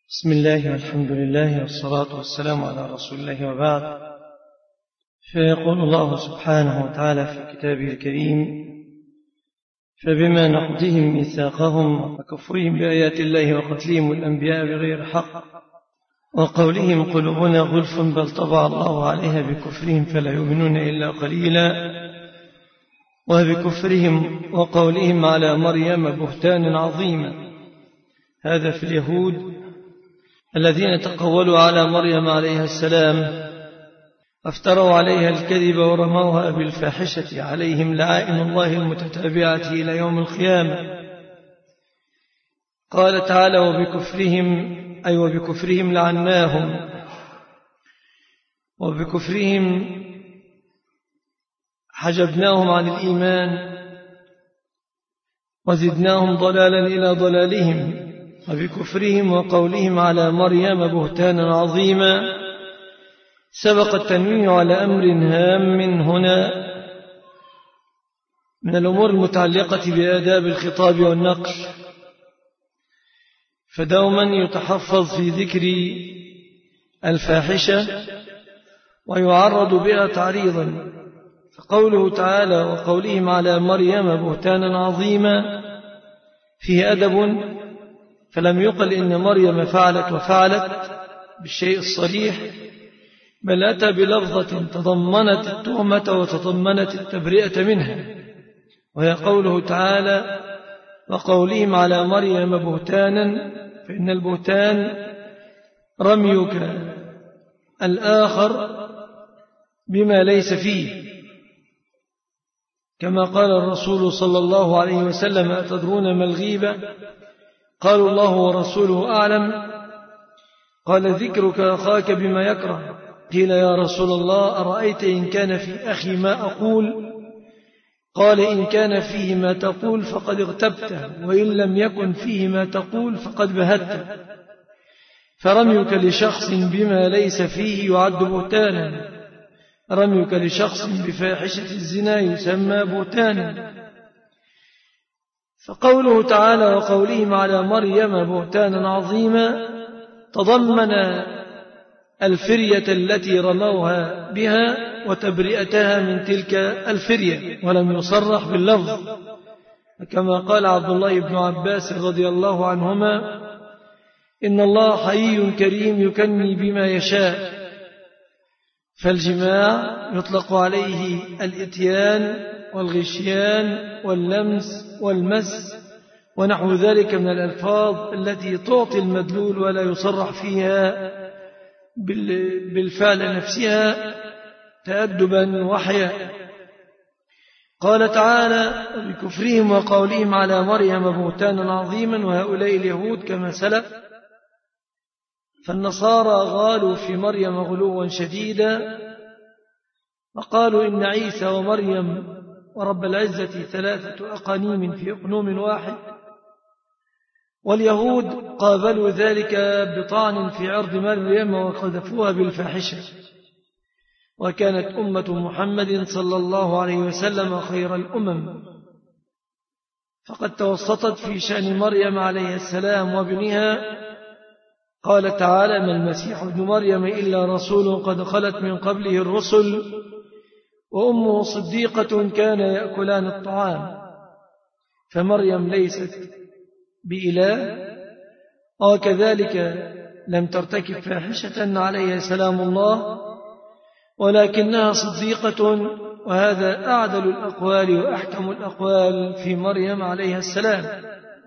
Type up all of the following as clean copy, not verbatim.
بسم الله والحمد لله والصلاة والسلام على رسول الله وبعد. فيقول الله سبحانه وتعالى في كتابه الكريم: فبما نقضهم ميثاقهم وكفرهم بآيات الله وقتلهم الأنبياء بغير حق وقولهم قلوبنا غلف بل طبع الله عليها بكفرهم فلا يؤمنون إلا قليلا وبكفرهم وقولهم على مريم بهتانا عظيما. هذا في اليهود الذين تقولوا على مريم عليها السلام افتروا عليها الكذب ورموها بالفاحشة، عليهم لعائن الله المتتابعة إلى يوم القيامة. قال تعالى: وبكفرهم لعناهم وبكفرهم حجبناهم عن الإيمان وزدناهم ضلالا إلى ضلالهم وبكفرهم وقولهم على مريم بهتانا عظيما. سبق التنوين على أمر هام هنا من الأمور المتعلقة بآداب الخطاب والنقل، فدوما يتحفظ في ذكر الفاحشة ويعرض بها تعريضا. فقوله تعالى: وقولهم على مريم بهتانا عظيما فيه أدب، فلم يقل إن مريم فعلت وفعلت بالشيء الصريح، بل أتى بلفظة تضمنت التهمة وتضمنت التبرئة منها، وهي قوله تعالى: وقولهم على مريم بهتانا، فإن البهتان رميك الآخر بما ليس فيه، كما قال الرسول صلى الله عليه وسلم: أتدرون ما الغيبة؟ قالوا: الله ورسوله أعلم. قال: ذكرك أخاك بما يكره. قيل: يا رسول الله، أرأيت إن كان في أخي ما أقول؟ قال: إن كان فيه ما تقول فقد اغتبته، وإن لم يكن فيه ما تقول فقد بهته. فرميك لشخص بما ليس فيه يعد بهتانا، رميك لشخص بفاحشة الزنا يسمى بهتانا. فقوله تعالى: وقولهم على مريم بهتانا عظيما تضمن الفرية التي رموها بها وتبرئتها من تلك الفرية، ولم يصرح باللفظ، كما قال عبد الله بن عباس رضي الله عنهما: إن الله حيي كريم يكني بما يشاء. فالجماع يطلق عليه الإتيان والغشيان واللمس والمس ونحو ذلك من الألفاظ التي تعطي المدلول ولا يصرح فيها بالفعل نفسها تأدبا وحياء. قال تعالى: بكفرهم وقولهم على مريم بهتانا عظيما، وهؤلاء اليهود كما سلف. فالنصارى غالوا في مريم غلوا شديدا، وقالوا إن عيسى ومريم ورب العزة 3 أقانيم في أقنوم واحد. واليهود قابلوا ذلك بطعن في عرض مريم وقذفوها بالفاحشة. وكانت أمة محمد صلى الله عليه وسلم خير الأمم، فقد توسطت في شأن مريم عليه السلام وابنها. قال تعالى: ما المسيح ابن مريم إلا رسول قد خلت من قبله الرسل وأمه صديقة كان يأكلان الطعام. فمريم ليست بإله، وكذلك لم ترتكب فاحشة عليها سلام الله، ولكنها صديقة، وهذا أعدل الأقوال وأحكم الأقوال في مريم عليها السلام.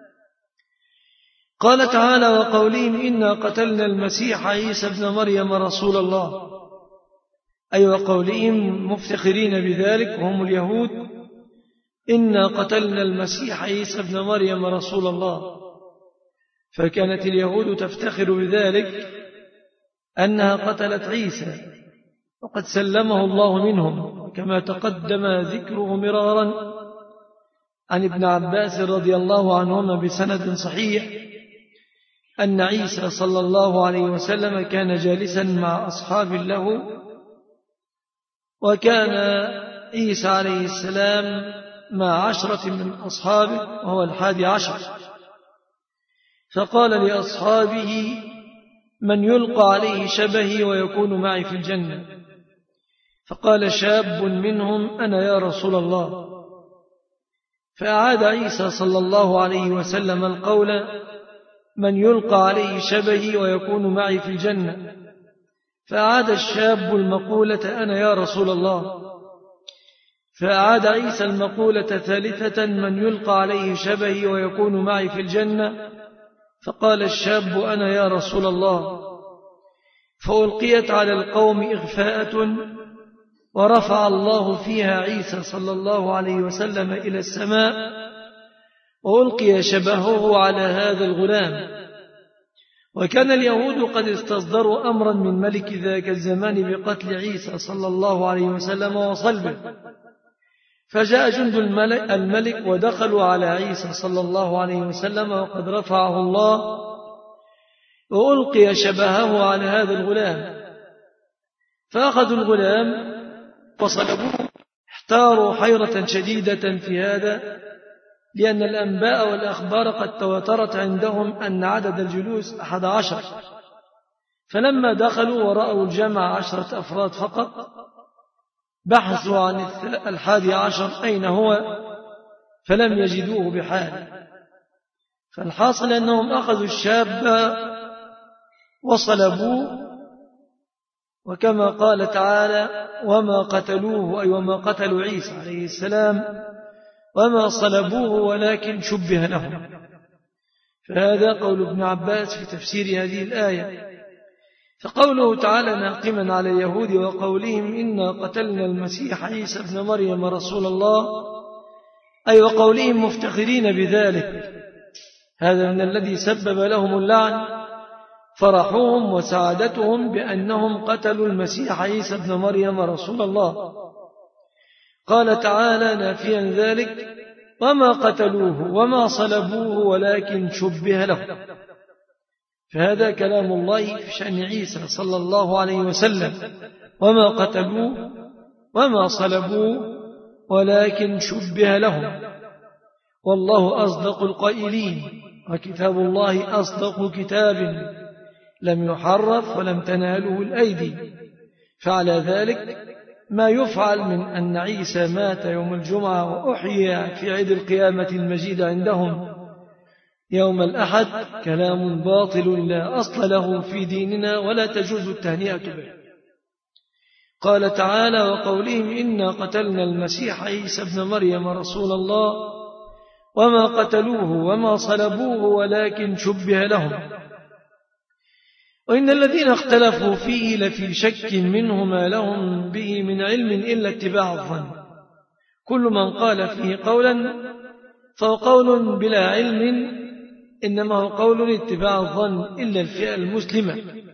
قال تعالى: وقولهم إنا قتلنا المسيح عيسى ابن مريم رسول الله، أي وقولهم مفتخرين بذلك وهم اليهود: إنا قتلنا المسيح عيسى ابن مريم رسول الله. فكانت اليهود تفتخر بذلك أنها قتلت عيسى وقد سلمه الله منهم، كما تقدم ذكره مرارا عن ابن عباس رضي الله عنهما بسند صحيح أن عيسى صلى الله عليه وسلم كان جالسا مع أصحاب له، وكان عيسى عليه السلام مع 10 من أصحابه وهو 11، فقال لأصحابه: من يلقى عليه شبهي ويكون معي في الجنة. فقال شاب منهم: أنا يا رسول الله. فأعاد عيسى صلى الله عليه وسلم القول: من يلقى عليه شبهي ويكون معي في الجنة. فأعاد الشاب المقولة: أنا يا رسول الله. فأعاد عيسى المقولة ثالثة: من يلقى عليه شبهي ويكون معي في الجنة. فقال الشاب: أنا يا رسول الله. فألقيت على القوم إغفاءة، ورفع الله فيها عيسى صلى الله عليه وسلم إلى السماء، وألقي شبهه على هذا الغلام. وكان اليهود قد استصدروا أمرا من ملك ذاك الزمان بقتل عيسى صلى الله عليه وسلم وصلبه، فجاء جند الملك ودخلوا على عيسى صلى الله عليه وسلم وقد رفعه الله، وألقي شبهه على هذا الغلام. فأخذوا الغلام وصلبوه. احتاروا حيرة شديدة في هذا، لأن الأنباء والأخبار قد تواترت عندهم أن عدد الجلوس 11. فلما دخلوا ورأوا الجمع 10 أفراد فقط، بحثوا عن 11 أين هو، فلم يجدوه بحال. فالحاصل أنهم أخذوا الشاب وصلبوه، وكما قال تعالى: وما قتلوه، أي وما قتلوا عيسى عليه السلام، وما صلبوه ولكن شبه لهم. فهذا قول ابن عباس في تفسير هذه الآية. فقوله تعالى ناقما على اليهود وقولهم إنا قتلنا المسيح عيسى ابن مريم رسول الله، أي وقولهم مفتخرين بذلك، هذا من الذي سبب لهم اللعن، فرحهم وسعادتهم بأنهم قتلوا المسيح عيسى ابن مريم رسول الله. قال تعالى نافيا ذلك: وما قتلوه وما صلبوه ولكن شبه له. فهذا كلام الله في شأن عيسى صلى الله عليه وسلم: وما قتلوه وما صلبوه ولكن شبه لهم. والله أصدق القائلين، وكتاب الله أصدق كتاب لم يحرف ولم تناله الأيدي. فعلى ذلك ما يفعل من أن عيسى مات يوم الجمعة وأحيي في عيد القيامة المجيد عندهم يوم الأحد كلام باطل لا أصل له في ديننا ولا تجوز التهنئة به. قال تعالى وقولهم إنا قتلنا المسيح عيسى ابن مريم رسول الله وما قتلوه وما صلبوه ولكن شبه لهم. وإن الذين اختلفوا فيه لفي شك منه ما لهم به من علم إلا اتباع الظن. كل من قال فيه قولا فهو قول بلا علم، إنما هو قول اتباع الظن إلا الفئة المسلمة.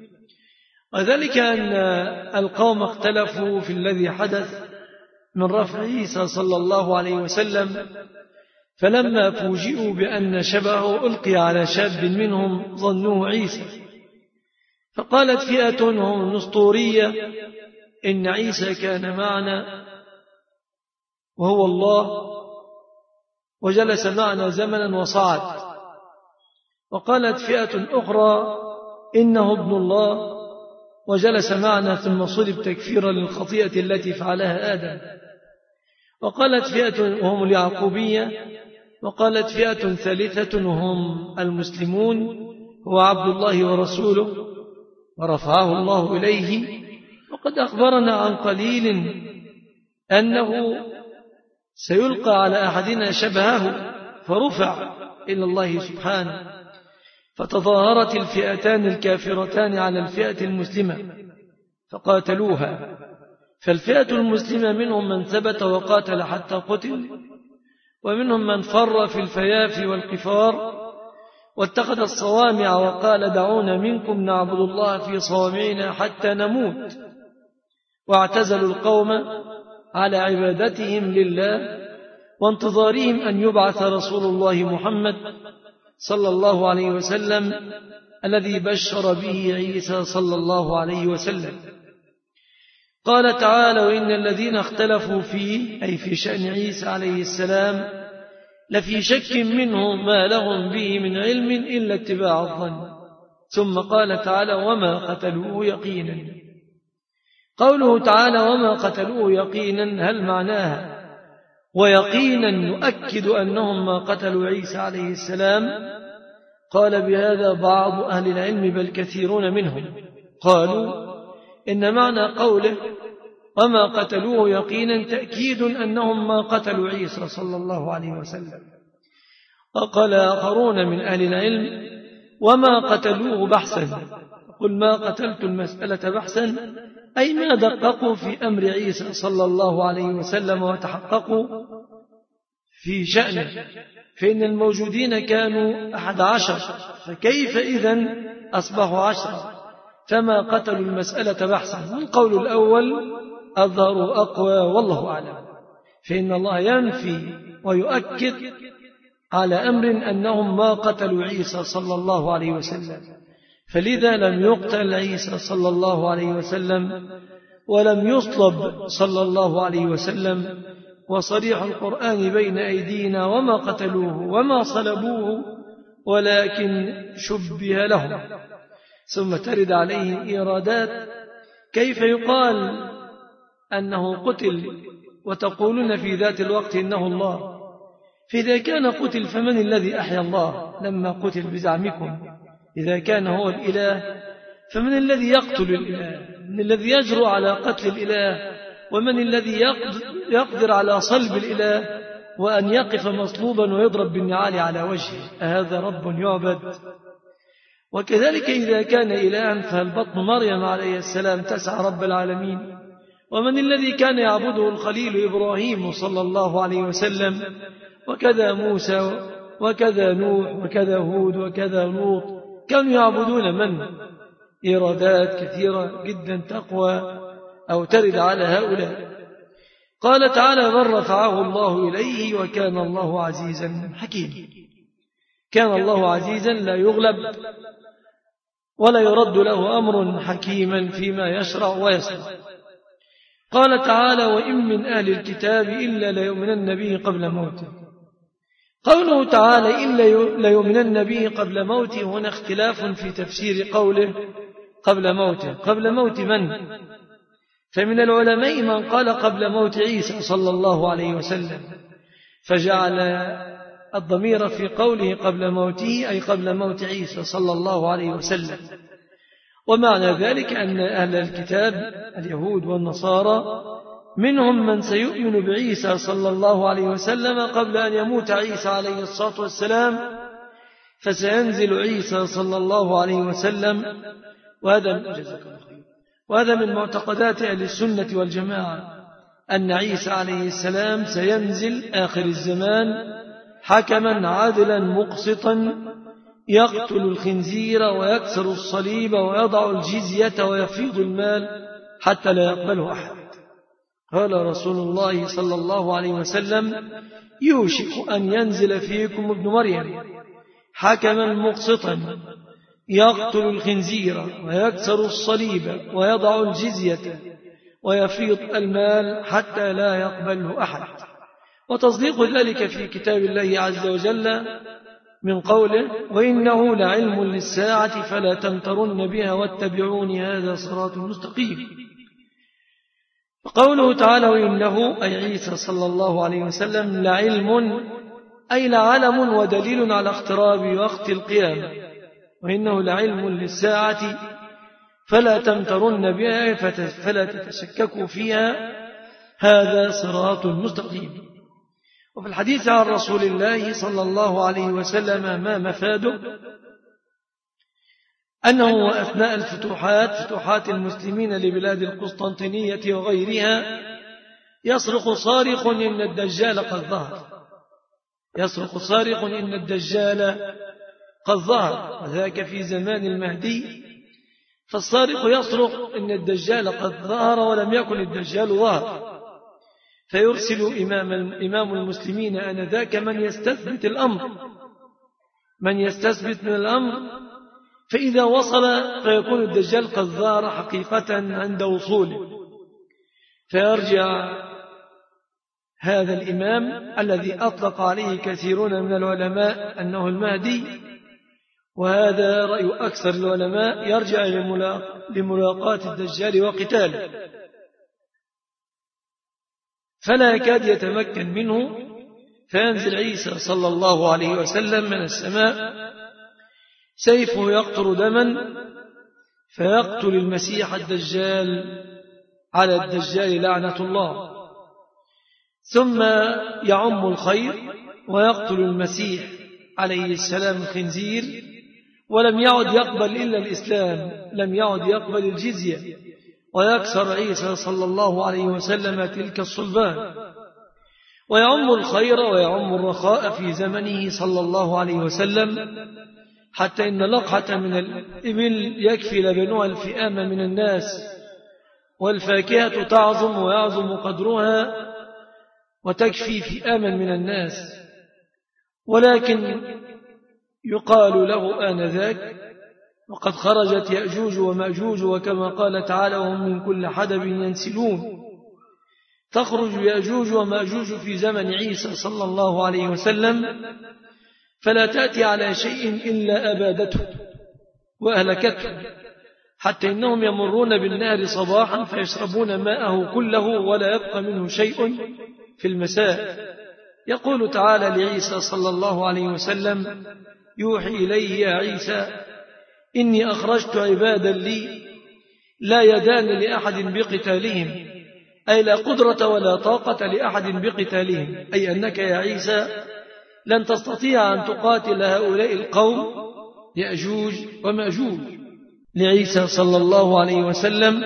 وذلك أن القوم اختلفوا في الذي حدث من رفع عيسى صلى الله عليه وسلم، فلما فوجئوا بأن شبهه ألقي على شاب منهم ظنوه عيسى. فقالت فئة وهم النسطورية إن عيسى كان معنا وهو الله وجلس معنا زمنا وصعد. وقالت فئة أخرى إنه ابن الله وجلس معنا ثم صلب تكفيرا للخطيئة التي فعلها آدم. وقالت فئة وهم اليعقوبية. وقالت فئة ثالثة وهم المسلمون هو عبد الله ورسوله ورفعه الله إليه. وقد أخبرنا عن قليل أنه سيلقى على أحدنا شبهه فرفع إلى الله سبحانه. فتظاهرت الفئتان الكافرتان على الفئة المسلمة فقاتلوها. فالفئة المسلمة منهم من ثبت وقاتل حتى قتل، ومنهم من فر في الفيافي والقفار واتخذ الصوامع وقال دعونا منكم نعبد الله في صوامعنا حتى نموت، واعتزلوا القوم على عبادتهم لله وانتظارهم أن يبعث رسول الله محمد صلى الله عليه وسلم الذي بشر به عيسى صلى الله عليه وسلم. قال تعالى وإن الذين اختلفوا فيه أي في شأن عيسى عليه السلام لفي شك منه ما لهم به من علم إلا اتباع الظن. ثم قال تعالى وما قتلوه يقينا. قوله تعالى وما قتلوه يقينا هل معناها ويقينا نؤكد أنهم ما قتلوا عيسى عليه السلام؟ قال بهذا بعض أهل العلم بل كثيرون منهم، قالوا إن معنى قوله وما قتلوه يقينا تأكيد أنهم ما قتلوا عيسى صلى الله عليه وسلم. وقال آخرون من أهل العلم وما قتلوه بحثا، قل ما قتلت المسألة بحثا أي ما دققوا في أمر عيسى صلى الله عليه وسلم وتحققوا في شأنه، فإن الموجودين كانوا 11 فكيف إذن أصبحوا 10؟ فما قتلوا المسألة بحثا. والقول الأول الظاهر أقوى والله أعلم، فإن الله ينفي ويؤكد على أمر أنهم ما قتلوا عيسى صلى الله عليه وسلم، فلذا لم يقتل عيسى صلى الله عليه وسلم ولم يصلب صلى الله عليه وسلم، وصريح القرآن بين أيدينا وما قتلوه وما صلبوه ولكن شبه لهم. ثم ترد عليه إيرادات كيف يقال أنه قتل وتقولون في ذات الوقت إنه الله؟ فإذا كان قتل فمن الذي أحيا الله لما قتل بزعمكم؟ إذا كان هو الإله فمن الذي يقتل الإله؟ من الذي يجرؤ على قتل الإله؟ ومن الذي يقدر على صلب الإله وأن يقف مصلوبا ويضرب بالنعال على وجهه؟ أهذا رب يعبد؟ وكذلك إذا كان إلها فهل بطن مريم عليه السلام تسعى رب العالمين؟ ومن الذي كان يعبده الخليل إبراهيم صلى الله عليه وسلم، وكذا موسى وكذا نوح وكذا هود وكذا لوط، كانوا يعبدون من؟ إيرادات كثيرة جدا تقوى أو ترد على هؤلاء. قال تعالى بل رفعه الله إليه وكان الله عزيزا حكيما. كان الله عزيزا لا يغلب ولا يرد له أمر حكيما فيما يشرع ويصنع. قال تعالى وإن من أهل الكتاب إلا ليؤمنن به قبل موته. قوله تعالى إلا ليؤمنن به قبل موته هنا اختلاف في تفسير قوله قبل موته. قبل موت من؟ فمن العلماء من قال قبل موت عيسى صلى الله عليه وسلم فجعل الضمير في قوله قبل موته أي قبل موت عيسى صلى الله عليه وسلم. ومعنى ذلك أن أهل الكتاب اليهود والنصارى منهم من سيؤمن بعيسى صلى الله عليه وسلم قبل أن يموت عيسى عليه الصلاة والسلام، فسينزل عيسى صلى الله عليه وسلم. وهذا من معتقدات أهل السنة والجماعة أن عيسى عليه السلام سينزل آخر الزمان حكما عادلا مقسطا يقتل الخنزير ويكسر الصليب ويضع الجزية ويفيض المال حتى لا يقبله أحد. قال رسول الله صلى الله عليه وسلم يوشك أن ينزل فيكم ابن مريم حكما مقسطا يقتل الخنزير ويكسر الصليب ويضع الجزية ويفيض المال حتى لا يقبله أحد. وتصديق ذلك في كتاب الله عز وجل من قوله وإنه لعلم للساعة فلا تمترن بها واتبعوني هذا صراط مستقيم. وقوله تعالى وإنه أي عيسى صلى الله عليه وسلم لعلم أي لعلم ودليل على اقتراب وقت القيامة. وإنه لعلم للساعة فلا تمترن بها فلا تتشككوا فيها هذا صراط مستقيم. وفي الحديث عن رسول الله صلى الله عليه وسلم ما مفاده أنه أثناء فتوحات المسلمين لبلاد القسطنطينية وغيرها يصرخ صارخ إن الدجال قد ظهر. يصرخ صارخ إن الدجال قد ظهر، وذاك في زمان المهدي. فالصارخ يصرخ إن الدجال قد ظهر ولم يكن الدجال ظهر، فيرسل إمام المسلمين آنذاك من يستثبت من الأمر، فإذا وصل فيكون الدجال قد ظهر حقيقة عند وصوله، فيرجع هذا الإمام الذي أطلق عليه كثيرون من العلماء أنه المهدي، وهذا رأي أكثر العلماء يرجع لملاقاة الدجال وقتاله، فلا يكاد يتمكن منه، فينزل عيسى صلى الله عليه وسلم من السماء سيفه يقطر دما فيقتل المسيح الدجال على الدجال لعنة الله، ثم يعم الخير ويقتل المسيح عليه السلام الخنزير، ولم يعد يقبل إلا الإسلام، لم يعد يقبل الجزية، ويكسر عيسى صلى الله عليه وسلم تلك الصلبان، ويعم الخير ويعم الرخاء في زمنه صلى الله عليه وسلم، حتى إن لقحة من الإبل يكفي لبنها الفئام من الناس، والفاكهة تعظم ويعظم قدرها وتكفي فئاما من الناس. ولكن يقال له آنذاك وقد خرجت يأجوج ومأجوج، وكما قال تعالى وهم من كل حدب ينسلون، تخرج يأجوج ومأجوج في زمن عيسى صلى الله عليه وسلم، فلا تأتي على شيء إلا أبادته وأهلكته، حتى إنهم يمرون بالنهر صباحا فيشربون ماءه كله ولا يبقى منه شيء في المساء. يقول تعالى لعيسى صلى الله عليه وسلم يوحي إليه يا عيسى إني أخرجت عبادا لي لا يدان لأحد بقتالهم، أي لا قدرة ولا طاقة لأحد بقتالهم، أي أنك يا عيسى لن تستطيع أن تقاتل هؤلاء القوم يأجوج ومأجوج. لعيسى صلى الله عليه وسلم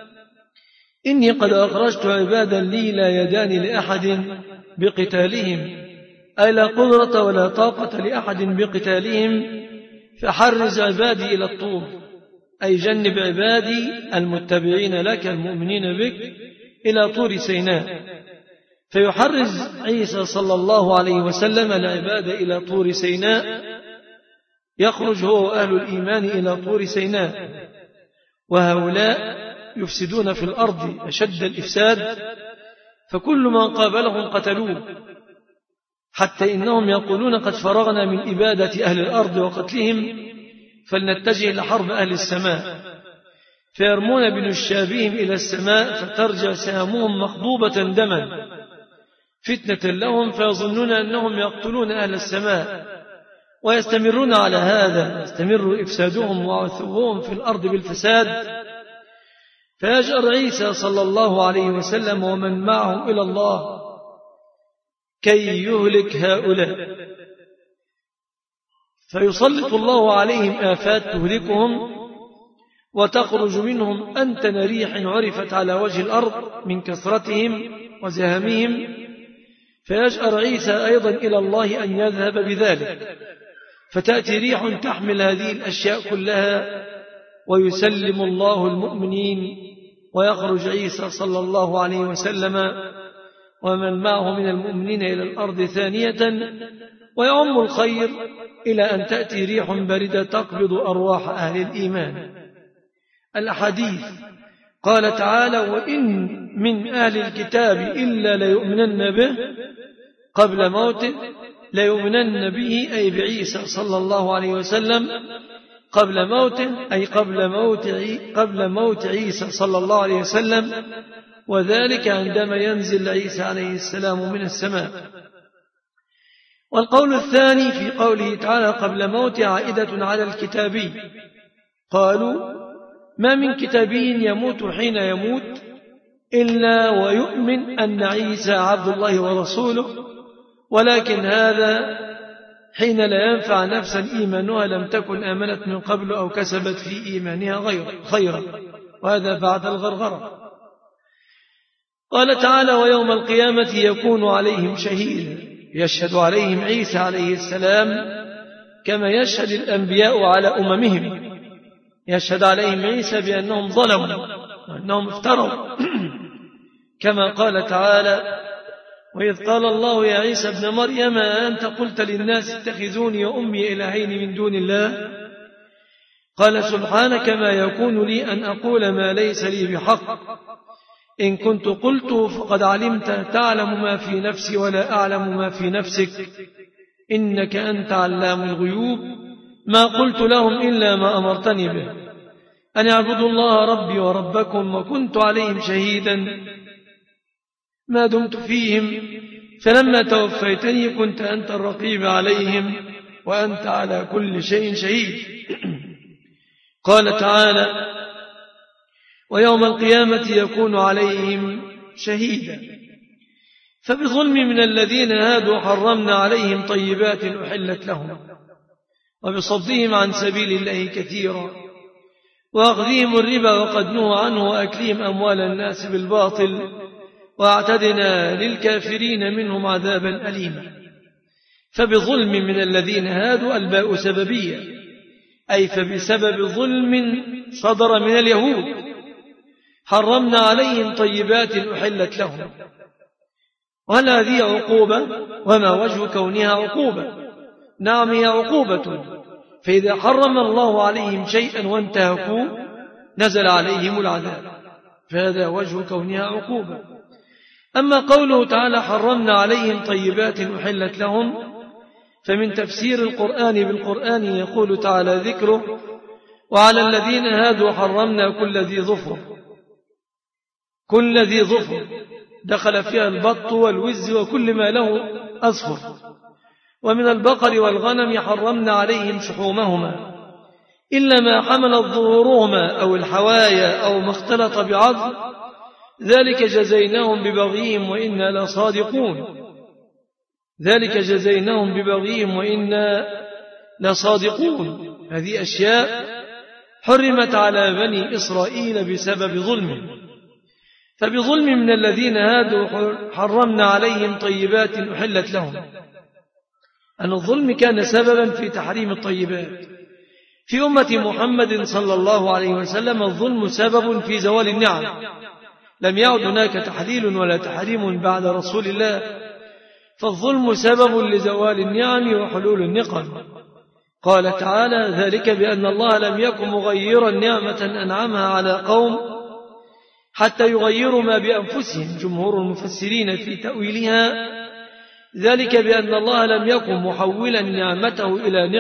إني قد أخرجت عبادا لي لا يدان لأحد بقتالهم، أي لا قدرة ولا طاقة لأحد بقتالهم، فحرز عبادي إلى الطور، أي جنب عبادي المتبعين لك المؤمنين بك إلى طور سيناء. فيحرز عيسى صلى الله عليه وسلم العباد إلى طور سيناء، يخرج هو أهل الإيمان إلى طور سيناء، وهؤلاء يفسدون في الأرض أشد الإفساد، فكل من قابلهم قتلوه، حتى إنهم يقولون قد فرغنا من إبادة أهل الأرض وقتلهم، فلنتجه لحرب أهل السماء، فيرمون بنشابهم إلى السماء فترجع سهامهم مخضوبة دما فتنة لهم، فيظنون أنهم يقتلون أهل السماء، ويستمرون على هذا، يستمر إفسادهم وعثوهم في الأرض بالفساد. فيجأر عيسى صلى الله عليه وسلم ومن معه إلى الله كي يهلك هؤلاء، فيسلط الله عليهم آفات تهلكهم، وتخرج منهم أنتن ريح عرفت على وجه الأرض من كثرتهم وزهمهم، فيجأر عيسى أيضا إلى الله أن يذهب بذلك، فتأتي ريح تحمل هذه الأشياء كلها، ويسلم الله المؤمنين، ويخرج عيسى صلى الله عليه وسلم ومن معه من المؤمنين إلى الأرض ثانية، ويعم الخير إلى أن تأتي ريح باردة تقبض أرواح أهل الإيمان. الأحاديث قال تعالى وإن من أهل الكتاب إلا ليؤمنن به قبل موته، ليؤمنن به أي بعيسى صلى الله عليه وسلم قبل موته، أي قبل موت عيسى صلى الله عليه وسلم، وذلك عندما ينزل عيسى عليه السلام من السماء. والقول الثاني في قوله تعالى قبل موت عائدة على الكتابي، قالوا ما من كتابي يموت حين يموت إلا ويؤمن أن عيسى عبد الله ورسوله، ولكن هذا حين لا ينفع نفسا إيمانها لم تكن آمنت من قبل أو كسبت في إيمانها خيرا، وهذا بعد الغرغرة. قال تعالى ويوم القيامة يكون عليهم شهيدا، يشهد عليهم عيسى عليه السلام كما يشهد الأنبياء على أممهم، يشهد عليهم عيسى بأنهم ظلموا وأنهم افتروا كما قال تعالى وإذ قال الله يا عيسى ابن مريم أنت قلت للناس اتخذوني وأمي إلهين من دون الله، قال سبحانك ما يكون لي أن أقول ما ليس لي بحق، إن كنت قلته فقد علمت تعلم ما في نفسي ولا أعلم ما في نفسك، إنك أنت علام الغيوب، ما قلت لهم إلا ما أمرتني به أن اعبدوا الله ربي وربكم وكنت عليهم شهيدا ما دمت فيهم فلما توفيتني كنت أنت الرقيب عليهم وأنت على كل شيء شهيد. قال تعالى ويوم القيامة يكون عليهم شهيدا. فبظلم من الذين هادوا حرمنا عليهم طيبات أحلت لهم وبصدهم عن سبيل الله كثيرا وأخذهم الربا وقد نهوا عنه وأكلهم أموال الناس بالباطل وأعتدنا للكافرين منهم عذابا أليما. فبظلم من الذين هادوا الباء سببية أي فبسبب ظلم صدر من اليهود حرمنا عليهم طيبات أحلت لهم. وهل هذه عقوبة؟ وما وجه كونها عقوبة؟ نعم هي عقوبة، فإذا حرم الله عليهم شيئا وانتهكوا نزل عليهم العذاب، فهذا وجه كونها عقوبة. أما قوله تعالى حرمنا عليهم طيبات أحلت لهم فمن تفسير القرآن بالقرآن يقول تعالى ذكره وعلى الذين هادوا حرمنا كل ذي ظفر دخل فيها البط والوز وكل ما له أظفر. ومن البقر والغنم حرمنا عليهم شحومهما إلا ما حملت ظهورهما أو الحوايا أو ما اختلط بعظم ذلك جزيناهم ببغيهم وإنا لصادقون. هذه أشياء حرمت على بني إسرائيل بسبب ظلمهم. فبظلم من الذين هادوا حرمنا عليهم طيبات أحلت لهم. أن الظلم كان سببا في تحريم الطيبات. في أمة محمد صلى الله عليه وسلم الظلم سبب في زوال النعم، لم يعد هناك تحليل ولا تحريم بعد رسول الله، فالظلم سبب لزوال النعم وحلول النقم. قال تعالى ذلك بأن الله لم يكن مغيرا نعمة أنعمها على قوم حتى يغيروا ما بأنفسهم. جمهور المفسرين في تأويلها ذلك بأن الله لم يكن محولا نعمه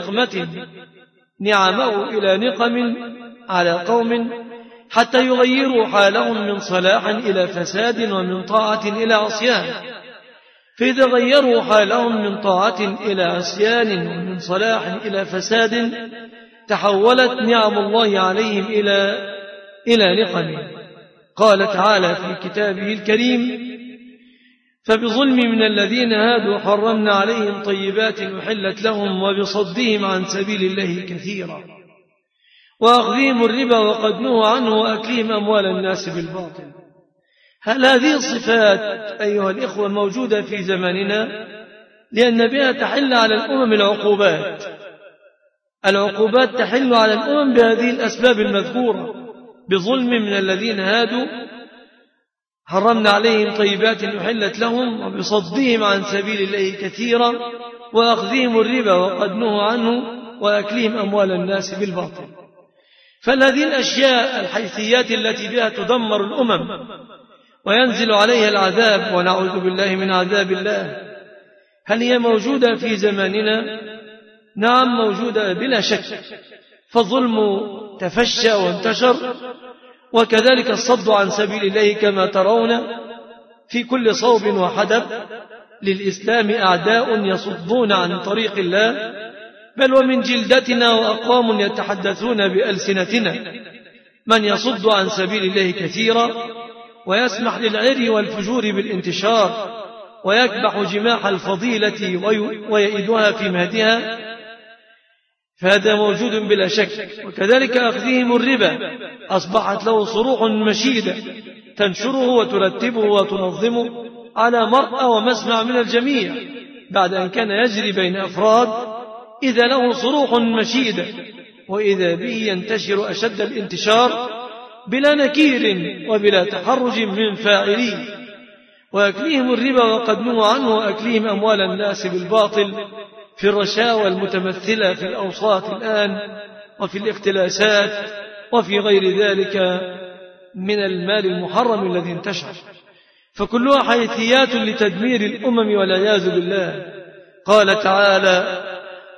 إلى نقم على قوم حتى يغيروا حالهم من صلاح إلى فساد ومن طاعة إلى عصيان. فإذا غيروا حالهم من طاعة إلى عصيان ومن صلاح إلى فساد تحولت نعم الله عليهم إلى نقم. قال تعالى في كتابه الكريم فبظلم من الذين هادوا حرمنا عليهم طيبات أحلت لهم وبصدهم عن سبيل الله كثيرا وأخذهم الربا وقد نهوا عنه وأكلهم أموال الناس بالباطل. هل هذه الصفات أيها الإخوة موجودة في زماننا؟ لأن بها تحل على الأمم العقوبات تحل على الأمم بهذه الأسباب المذكورة. بظلم من الذين هادوا حرمنا عليهم طيبات أحلت لهم وبصدهم عن سبيل الله كثيرا وأخذهم الربا وقد نهوا عنه وأكلهم أموال الناس بالباطل. فهذه الأشياء الحيثيات التي بها تدمر الأمم وينزل عليها العذاب ونعوذ بالله من عذاب الله، هل هي موجودة في زماننا؟ نعم موجودة بلا شك. فالظلم تفشى وانتشر، وكذلك الصد عن سبيل الله كما ترون في كل صوب وحدب للإسلام أعداء يصدون عن طريق الله، بل ومن جلدتنا وأقوام يتحدثون بألسنتنا من يصد عن سبيل الله كثيرا ويسمح للعري والفجور بالانتشار ويكبح جماح الفضيلة ويئدها في مهدها، فهذا موجود بلا شك. وكذلك أخذهم الربا أصبحت له صروح مشيدة تنشره وترتبه وتنظمه على مرأى ومسمع من الجميع، بعد أن كان يجري بين أفراد إذا له صروح مشيدة وإذا به ينتشر أشد الانتشار بلا نكير وبلا تحرج من فاعليه. وأكلهم الربا وقد نهوا عنه وأكلهم أموال الناس بالباطل في الرشاوى المتمثلة في الأوساط الآن وفي الاختلاسات وفي غير ذلك من المال المحرم الذي انتشر، فكلها حيثيات لتدمير الأمم والعياذ بالله. قال تعالى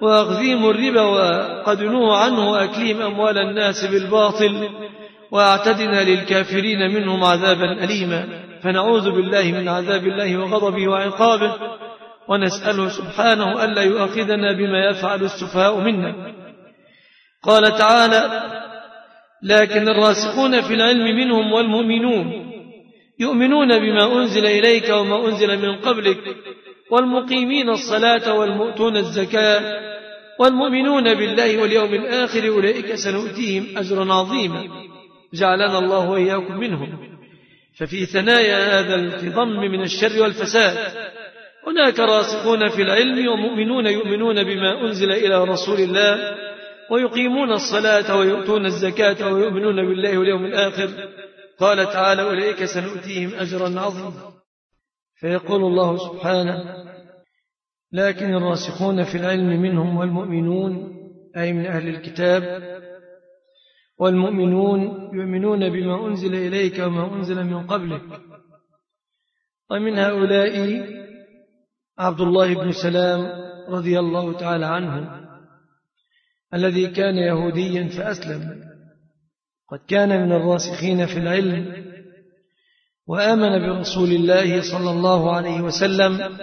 وأخذهم الربا وقد نهوا عنه وأكلهم أموال الناس بالباطل وأعتدنا للكافرين منهم عذابا أليما. فنعوذ بالله من عذاب الله وغضبه وعقابه، ونسأله سبحانه ألا يؤاخذنا بما يفعل السفهاء منا. قال تعالى: لكن الراسخون في العلم منهم والمؤمنون يؤمنون بما أنزل إليك وما أنزل من قبلك والمقيمين الصلاة والمؤتون الزكاة والمؤمنون بالله واليوم الآخر أولئك سنؤتيهم أجرا عظيما، جعلنا الله وإياكم منهم. ففي ثنايا هذا الخضم من الشر والفساد هناك راسخون في العلم ومؤمنون يؤمنون بما أنزل إلى رسول الله ويقيمون الصلاة ويؤتون الزكاة ويؤمنون بالله واليوم الآخر. قال تعالى: أولئك سنؤتيهم أجرا عظيما. فيقول الله سبحانه: لكن الراسخون في العلم منهم والمؤمنون، أي من أهل الكتاب، والمؤمنون يؤمنون بما أنزل إليك وما أنزل من قبلك. ومن هؤلاء عبد الله بن سلام رضي الله تعالى عنه الذي كان يهوديا فأسلم، قد كان من الراسخين في العلم وآمن برسول الله صلى الله عليه وسلم،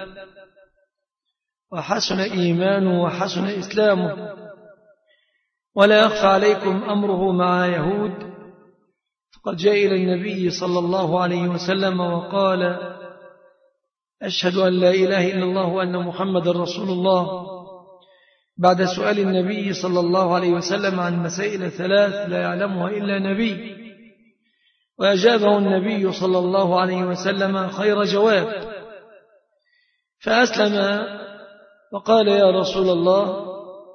وحسن إيمانه وحسن إسلامه. ولا يخفى عليكم أمره مع يهود، فقد جاء إلى النبي صلى الله عليه وسلم وقال: أشهد أن لا إله إلا الله وأن محمد رسول الله، بعد سؤال النبي صلى الله عليه وسلم عن مسائل 3 لا يعلمها إلا نبي، وأجابه النبي صلى الله عليه وسلم خير جواب، فأسلم وقال: يا رسول الله،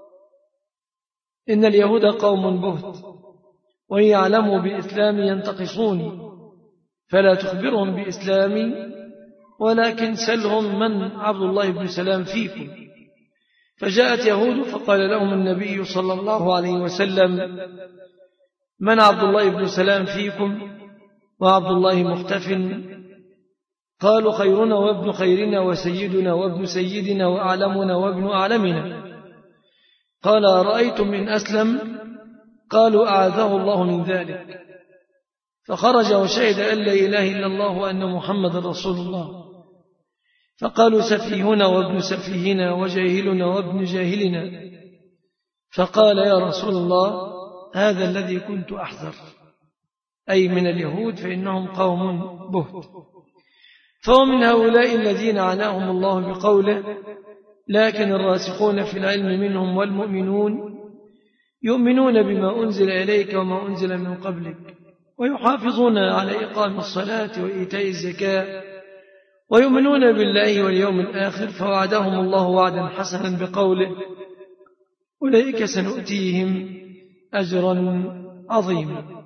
إن اليهود قوم بهت، وإن يعلموا بإسلامي ينتقصوني، فلا تخبرهم بإسلامي، ولكن سلهم من عبد الله بن سلام فيكم. فجاءت يهود فقال لهم النبي صلى الله عليه وسلم: من عبد الله بن سلام فيكم؟ وعبد الله مختف. قالوا: خيرنا وابن خيرنا وسيدنا وابن سيدنا وأعلمنا وابن أعلمنا. قال: أرأيتم من أسلم؟ قالوا: أعاذه الله من ذلك. فخرج وشهد أن لا إله إلا الله وأن محمد رسول الله. فقالوا: سفيهنا وابن سفيهنا وجاهلنا وابن جاهلنا. فقال: يا رسول الله، هذا الذي كنت أحذر، أي من اليهود، فإنهم قوم بهت. فهو من هؤلاء الذين عناهم الله بقوله: لكن الراسخون في العلم منهم والمؤمنون يؤمنون بما أنزل إليك وما أنزل من قبلك ويحافظون على إقام الصلاة وإيتاء الزكاة ويؤمنون بالله واليوم الآخر، فوعدهم الله وعدا حسنا بقوله: أولئك سنؤتيهم أجرا عظيما.